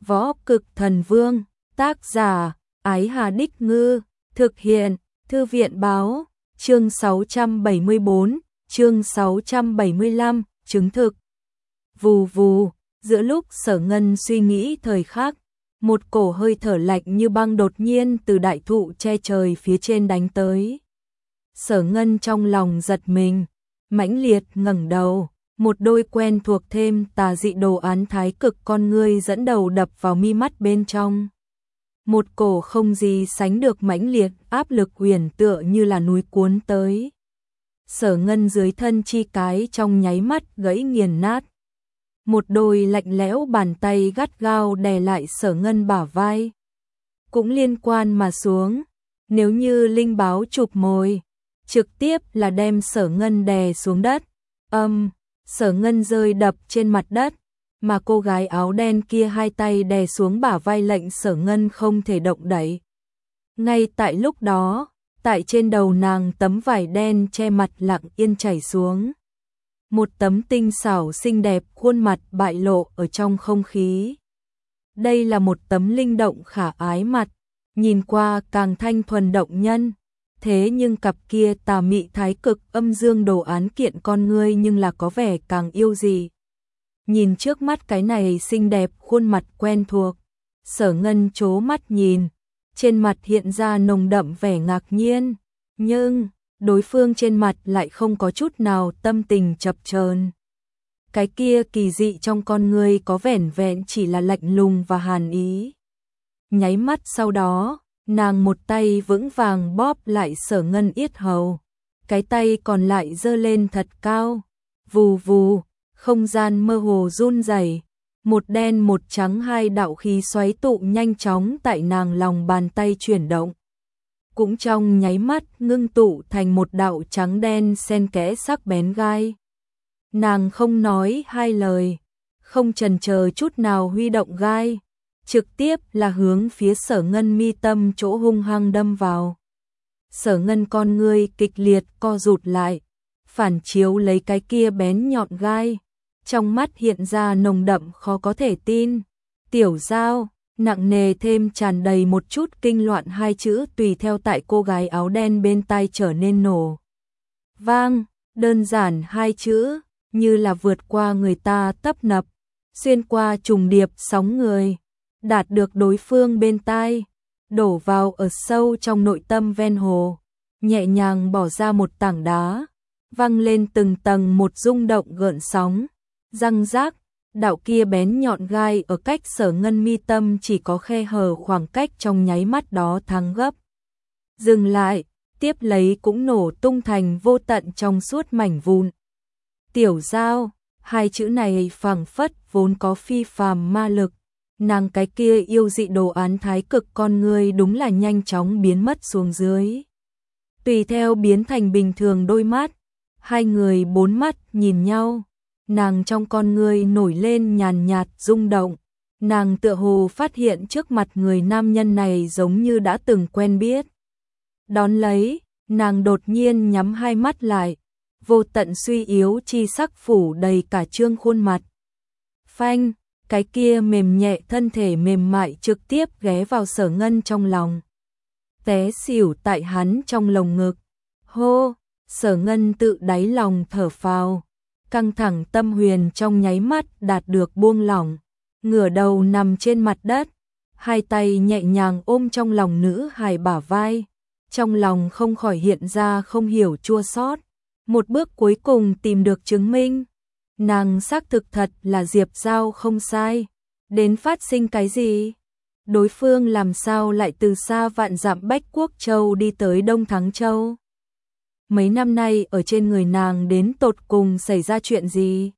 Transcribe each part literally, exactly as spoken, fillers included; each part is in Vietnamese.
Võ Cực Thần Vương, tác giả, Ái Hà Đích Ngư, thực hiện, Thư viện báo, chương sáu trăm bảy mươi bốn, chương sáu trăm bảy mươi lăm, chứng thực. Vù vù, giữa lúc Sở Ngân suy nghĩ thời khắc, một cổ hơi thở lạnh như băng đột nhiên từ đại thụ che trời phía trên đánh tới. Sở Ngân trong lòng giật mình, mãnh liệt ngẩng đầu, một đôi quen thuộc thêm tà dị đồ án thái cực con ngươi dẫn đầu đập vào mi mắt bên trong. Một cổ không gì sánh được mãnh liệt áp lực huyền tựa như là núi cuốn tới. Sở Ngân dưới thân chi cái trong nháy mắt gãy nghiền nát. Một đôi lạnh lẽo bàn tay gắt gao đè lại Sở Ngân bả vai. Cũng liên quan mà xuống, nếu như linh báo chụp mồi, trực tiếp là đem Sở Ngân đè xuống đất. Âm, um, Sở Ngân rơi đập trên mặt đất, mà cô gái áo đen kia hai tay đè xuống bả vai lệnh Sở Ngân không thể động đậy. Ngay tại lúc đó, tại trên đầu nàng tấm vải đen che mặt lặng yên chảy xuống. Một tấm tinh xảo xinh đẹp khuôn mặt bại lộ ở trong không khí. Đây là một tấm linh động khả ái mặt, nhìn qua càng thanh thuần động nhân. Thế nhưng cặp kia tà mị thái cực âm dương đồ án kiện con ngươi nhưng là có vẻ càng yêu dị. Nhìn trước mắt cái này xinh đẹp khuôn mặt quen thuộc, Sở Ngân chố mắt nhìn, trên mặt hiện ra nồng đậm vẻ ngạc nhiên, nhưng đối phương trên mặt lại không có chút nào tâm tình chập chờn. Cái kia kỳ dị trong con ngươi có vẻn vẹn chỉ là lạnh lùng và hàn ý. Nháy mắt sau đó, nàng một tay vững vàng bóp lại Sở Ngân yết hầu, cái tay còn lại giơ lên thật cao, vù vù, không gian mơ hồ run rẩy, một đen một trắng hai đạo khí xoáy tụ nhanh chóng tại nàng lòng bàn tay chuyển động. Cũng trong nháy mắt ngưng tụ thành một đạo trắng đen xen kẽ sắc bén gai. Nàng không nói hai lời, không chần chờ chút nào huy động gai, trực tiếp là hướng phía Sở Ngân mi tâm chỗ hung hăng đâm vào. Sở Ngân con ngươi kịch liệt co rụt lại, phản chiếu lấy cái kia bén nhọn gai, trong mắt hiện ra nồng đậm khó có thể tin. Tiểu Giao, nặng nề thêm tràn đầy một chút kinh loạn hai chữ tùy theo tại cô gái áo đen bên tai trở nên nổ vang, đơn giản hai chữ, như là vượt qua người ta tấp nập, xuyên qua trùng điệp sóng người, đạt được đối phương bên tai, đổ vào ở sâu trong nội tâm ven hồ, nhẹ nhàng bỏ ra một tảng đá, văng lên từng tầng một rung động gợn sóng, răng rác, đạo kia bén nhọn gai ở cách Sở Ngân mi tâm chỉ có khe hở khoảng cách trong nháy mắt đó thắng gấp. Dừng lại, tiếp lấy cũng nổ tung thành vô tận trong suốt mảnh vụn. Tiểu Giao, hai chữ này phảng phất vốn có phi phàm ma lực, nàng cái kia yêu dị đồ án thái cực con ngươi đúng là nhanh chóng biến mất xuống dưới. Tùy theo biến thành bình thường đôi mắt, hai người bốn mắt nhìn nhau, nàng trong con ngươi nổi lên nhàn nhạt rung động, nàng tựa hồ phát hiện trước mặt người nam nhân này giống như đã từng quen biết. Đón lấy, nàng đột nhiên nhắm hai mắt lại, vô tận suy yếu chi sắc phủ đầy cả trương khuôn mặt. Phanh, cái kia mềm nhẹ thân thể mềm mại trực tiếp ghé vào Sở Ngân trong lòng, té xỉu tại hắn trong lồng ngực. Hô, Sở Ngân tự đáy lòng thở phào, căng thẳng tâm huyền trong nháy mắt đạt được buông lỏng, ngửa đầu nằm trên mặt đất, hai tay nhẹ nhàng ôm trong lòng nữ hài bả vai, trong lòng không khỏi hiện ra không hiểu chua xót. Một bước cuối cùng tìm được chứng minh, nàng xác thực thật là Diệp Giao không sai, đến phát sinh cái gì? Đối phương làm sao lại từ xa vạn dặm Bách Quốc Châu đi tới Đông Thắng Châu? Mấy năm nay ở trên người nàng đến tột cùng xảy ra chuyện gì?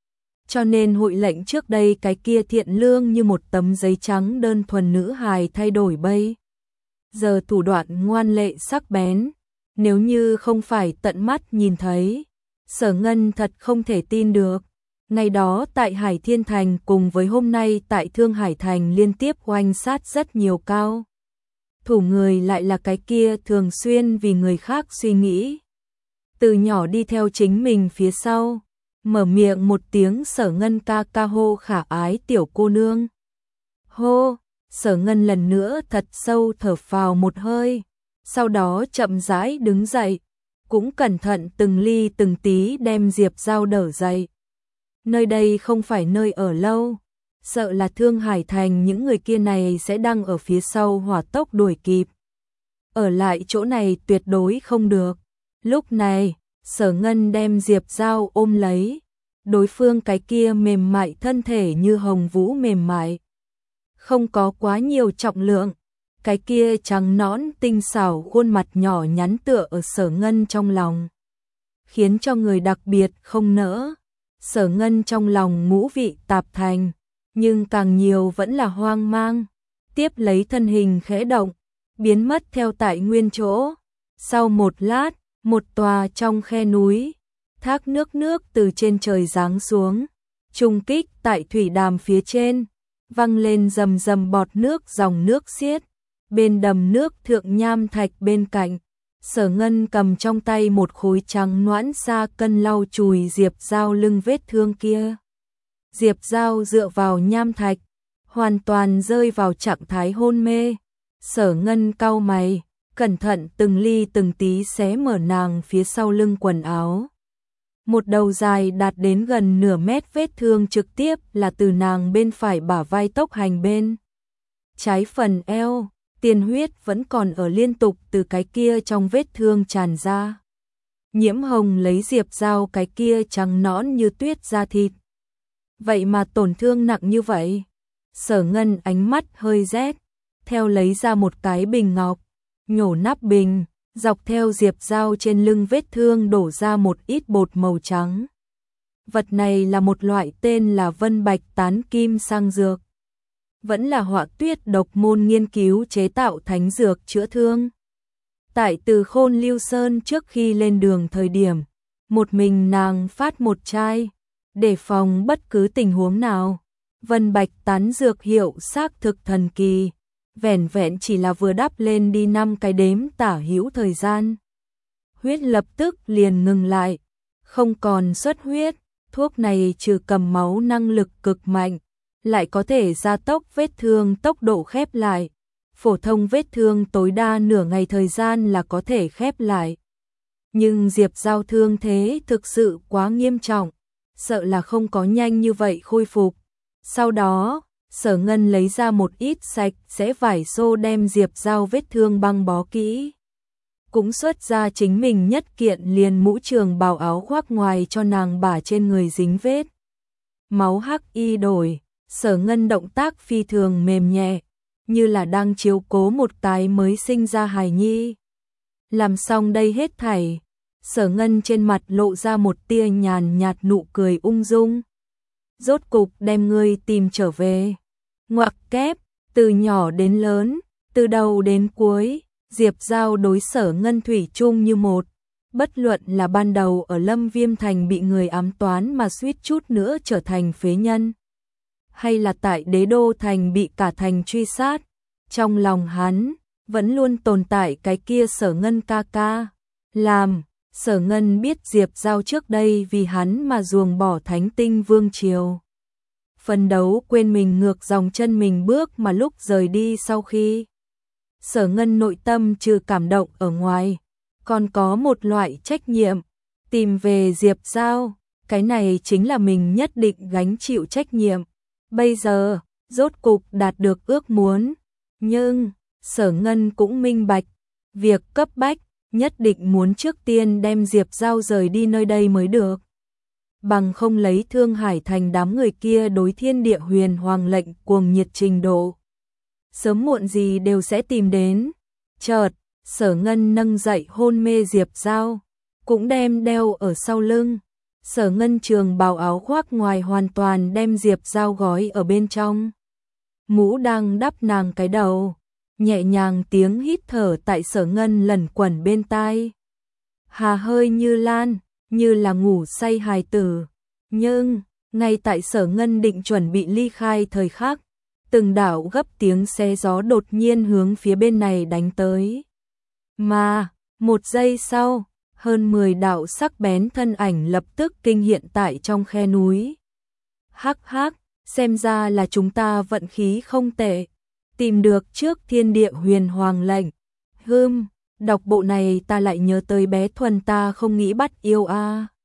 Cho nên hội lệnh trước đây cái kia thiện lương như một tấm giấy trắng đơn thuần nữ hài thay đổi bây giờ thủ đoạn ngoan lệ sắc bén. Nếu như không phải tận mắt nhìn thấy, Sở Ngân thật không thể tin được. Ngày đó tại Hải Thiên Thành cùng với hôm nay tại Thương Hải Thành liên tiếp oanh sát rất nhiều cao thủ người lại là cái kia thường xuyên vì người khác suy nghĩ. Từ nhỏ đi theo chính mình phía sau, mở miệng một tiếng Sở Ngân ca ca hô khả ái tiểu cô nương. Hô, Sở Ngân lần nữa thật sâu thở phào một hơi, sau đó chậm rãi đứng dậy, cũng cẩn thận từng ly từng tí đem Diệp Giao đỡ dậy. Nơi đây không phải nơi ở lâu, sợ là Thương Hải Thành những người kia này sẽ đang ở phía sau hỏa tốc đuổi kịp. Ở lại chỗ này tuyệt đối không được. Lúc này, Sở Ngân đem Diệp Giao ôm lấy, đối phương cái kia mềm mại thân thể như hồng vũ mềm mại. Không có quá nhiều trọng lượng, cái kia trắng nõn tinh xảo khuôn mặt nhỏ nhắn tựa ở Sở Ngân trong lòng, khiến cho người đặc biệt không nỡ. Sở Ngân trong lòng ngũ vị tạp thành, nhưng càng nhiều vẫn là hoang mang, tiếp lấy thân hình khẽ động, biến mất theo tại nguyên chỗ. Sau một lát, một tòa trong khe núi, thác nước nước từ trên trời giáng xuống, trùng kích tại thủy đàm phía trên, văng lên rầm rầm bọt nước dòng nước xiết. Bên đầm nước thượng nham thạch bên cạnh, Sở Ngân cầm trong tay một khối trắng nõn sa cân lau chùi Diệp Giao lưng vết thương kia. Diệp Giao dựa vào nham thạch, hoàn toàn rơi vào trạng thái hôn mê. Sở Ngân cau mày, cẩn thận từng ly từng tí xé mở nàng phía sau lưng quần áo. Một đầu dài đạt đến gần nửa mét vết thương trực tiếp là từ nàng bên phải bả vai tốc hành bên trái phần eo, tiền huyết vẫn còn ở liên tục từ cái kia trong vết thương tràn ra. Nhiễm hồng lấy Diệp Giao cái kia trắng nõn như tuyết da thịt. Vậy mà tổn thương nặng như vậy. Sở Ngân ánh mắt hơi rét, theo lấy ra một cái bình ngọc, nhổ nắp bình, dọc theo Diệp Giao trên lưng vết thương đổ ra một ít bột màu trắng. Vật này là một loại tên là Vân Bạch Tán Kim Sang Dược. Vẫn là Họa Tuyết độc môn nghiên cứu chế tạo thánh dược chữa thương. Tại Từ Khôn Lưu Sơn trước khi lên đường thời điểm, một mình nàng phát một chai, để phòng bất cứ tình huống nào. Vân Bạch Tán Dược hiệu xác thực thần kỳ, vẻn vẹn chỉ là vừa đắp lên đi năm cái đếm tả hữu thời gian. Huyết lập tức liền ngừng lại, không còn xuất huyết. Thuốc này trừ cầm máu năng lực cực mạnh, lại có thể gia tốc vết thương tốc độ khép lại. Phổ thông vết thương tối đa nửa ngày thời gian là có thể khép lại. Nhưng Diệp Giao thương thế thực sự quá nghiêm trọng, sợ là không có nhanh như vậy khôi phục. Sau đó, Sở Ngân lấy ra một ít sạch sẽ vải xô đem Diệp Giao vết thương băng bó kỹ. Cũng xuất ra chính mình nhất kiện liền mũ trường bào áo khoác ngoài cho nàng bả trên người dính vết máu hắc y đổi. Sở Ngân động tác phi thường mềm nhẹ, như là đang chiếu cố một cái mới sinh ra hài nhi. Làm xong đây hết thảy, Sở Ngân trên mặt lộ ra một tia nhàn nhạt nụ cười ung dung. Rốt cục đem ngươi tìm trở về. Ngoặc kép, từ nhỏ đến lớn, từ đầu đến cuối, Diệp Giao đối Sở Ngân thủy chung như một. Bất luận là ban đầu ở Lâm Viêm Thành bị người ám toán mà suýt chút nữa trở thành phế nhân, hay là tại Đế Đô Thành bị cả thành truy sát, trong lòng hắn vẫn luôn tồn tại cái kia Sở Ngân ca ca. Làm Sở Ngân biết Diệp Giao trước đây vì hắn mà ruồng bỏ Thánh Tinh Vương Triều, phân đấu quên mình ngược dòng chân mình bước mà lúc rời đi sau khi. Sở Ngân nội tâm trừ cảm động ở ngoài, còn có một loại trách nhiệm, tìm về Diệp Giao, cái này chính là mình nhất định gánh chịu trách nhiệm. Bây giờ, rốt cục đạt được ước muốn, nhưng Sở Ngân cũng minh bạch, việc cấp bách, nhất định muốn trước tiên đem Diệp Giao rời đi nơi đây mới được. Bằng không lấy Thương Hải Thành đám người kia đối thiên địa huyền hoàng lệnh cuồng nhiệt trình độ, sớm muộn gì đều sẽ tìm đến. Chợt, Sở Ngân nâng dậy hôn mê Diệp Giao, cũng đem đeo ở sau lưng. Sở Ngân trường bào áo khoác ngoài hoàn toàn đem Diệp Giao gói ở bên trong. Mũ đang đắp nàng cái đầu, nhẹ nhàng tiếng hít thở tại Sở Ngân lẩn quẩn bên tai. Hà hơi như lan, như là ngủ say hài tử. Nhưng, ngay tại Sở Ngân định chuẩn bị ly khai thời khắc, từng đạo gấp tiếng xe gió đột nhiên hướng phía bên này đánh tới. Mà, một giây sau, hơn mười đạo sắc bén thân ảnh lập tức kinh hiện tại trong khe núi. Hắc hắc, xem ra là chúng ta vận khí không tệ, tìm được trước thiên địa huyền hoàng lệnh. Hừm, đọc bộ này ta lại nhớ tới bé Thuần ta không nghĩ bắt yêu a.